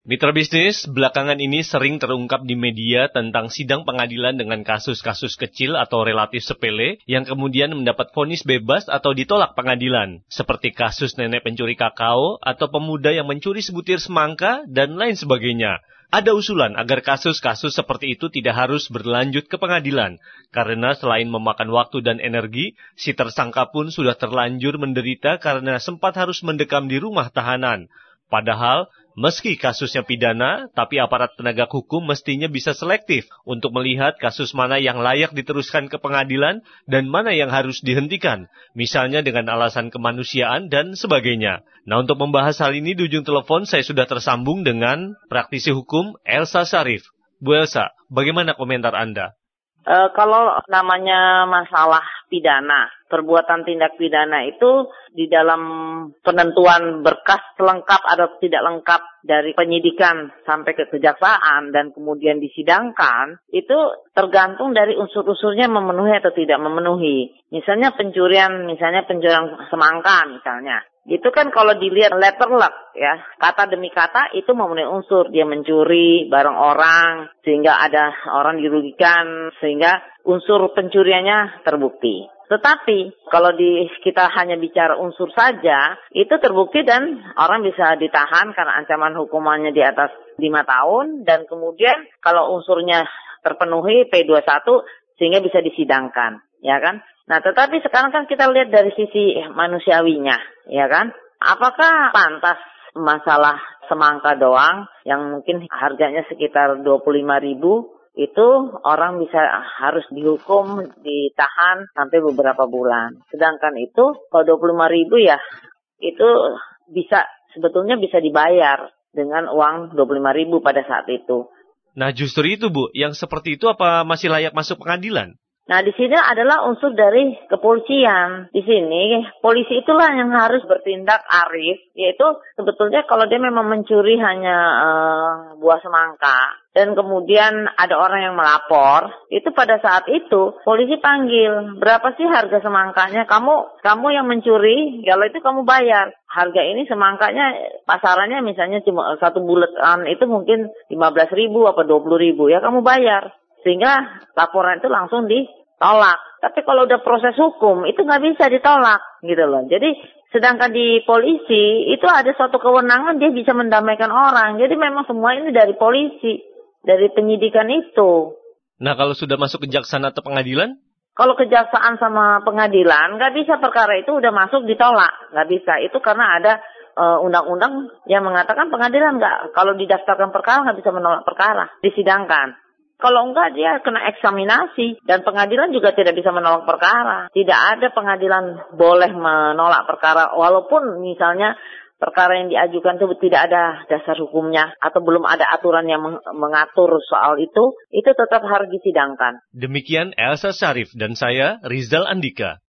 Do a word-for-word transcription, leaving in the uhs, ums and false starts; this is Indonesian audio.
Mitra bisnis, belakangan ini sering terungkap di media tentang sidang pengadilan dengan kasus-kasus kecil atau relatif sepele yang kemudian mendapat vonis bebas atau ditolak pengadilan. Seperti kasus nenek pencuri kakao atau pemuda yang mencuri sebutir semangka dan lain sebagainya. Ada usulan agar kasus-kasus seperti itu tidak harus berlanjut ke pengadilan, karena selain memakan waktu dan energi, si tersangka pun sudah terlanjur menderita karena sempat harus mendekam di rumah tahanan. Padahal, meski kasusnya pidana, tapi aparat penegak hukum mestinya bisa selektif untuk melihat kasus mana yang layak diteruskan ke pengadilan dan mana yang harus dihentikan, misalnya dengan alasan kemanusiaan dan sebagainya. Nah, untuk membahas hal ini di ujung telepon saya sudah tersambung dengan praktisi hukum Elsa Syarif. Bu Elsa, bagaimana komentar Anda? E, kalau namanya masalah pidana, perbuatan tindak pidana itu di dalam penentuan berkas lengkap atau tidak lengkap dari penyidikan sampai ke kejaksaan dan kemudian disidangkan, itu tergantung dari unsur-unsurnya memenuhi atau tidak memenuhi. Misalnya pencurian, misalnya pencurian semangka misalnya. Itu kan kalau dilihat letter luck ya, kata demi kata itu memenuhi unsur. Dia mencuri barang orang sehingga ada orang dirugikan, sehingga unsur pencuriannya terbukti. Tetapi kalau di kita hanya bicara unsur saja, itu terbukti dan orang bisa ditahan karena ancaman hukumannya di atas lima tahun. Dan kemudian kalau unsurnya terpenuhi P dua puluh satu sehingga bisa disidangkan, ya kan? Nah, tetapi sekarang kan kita lihat dari sisi manusiawinya, ya kan? Apakah pantas masalah semangka doang yang mungkin harganya sekitar dua puluh lima ribu, itu orang bisa harus dihukum, ditahan sampai beberapa bulan. Sedangkan itu kalau dua puluh lima ribu ya, itu bisa sebetulnya bisa dibayar dengan uang dua puluh lima ribu pada saat itu. Nah, justru itu Bu, yang seperti itu apa masih layak masuk pengadilan? Nah, di sini adalah unsur dari kepolisian. Di sini, polisi itulah yang harus bertindak arif, yaitu sebetulnya kalau dia memang mencuri hanya uh, buah semangka, dan kemudian ada orang yang melapor, itu pada saat itu polisi panggil, berapa sih harga semangkanya? Kamu kamu yang mencuri, kalau itu kamu bayar. Harga ini semangkanya, pasarannya misalnya cuma satu buletan, itu mungkin lima belas ribu atau dua puluh ribu, ya kamu bayar. Sehingga laporan itu langsung ditolak. Tapi kalau udah proses hukum, itu nggak bisa ditolak, gitu loh. Jadi, sedangkan di polisi, itu ada suatu kewenangan, dia bisa mendamaikan orang. Jadi memang semua ini dari polisi, dari penyidikan itu. Nah, kalau sudah masuk kejaksaan atau pengadilan? Kalau kejaksaan sama pengadilan, nggak bisa perkara itu udah masuk ditolak. Nggak bisa. Itu karena ada uh, undang-undang yang mengatakan pengadilan nggak, kalau didaftarkan perkara nggak bisa menolak perkara, disidangkan. Kalau enggak, dia kena eksaminasi. Dan pengadilan juga tidak bisa menolak perkara. Tidak ada pengadilan boleh menolak perkara. Walaupun misalnya perkara yang diajukan itu tidak ada dasar hukumnya. Atau belum ada aturan yang mengatur soal itu. Itu tetap harus disidangkan. Demikian Elsa Syarif dan saya, Rizal Andika.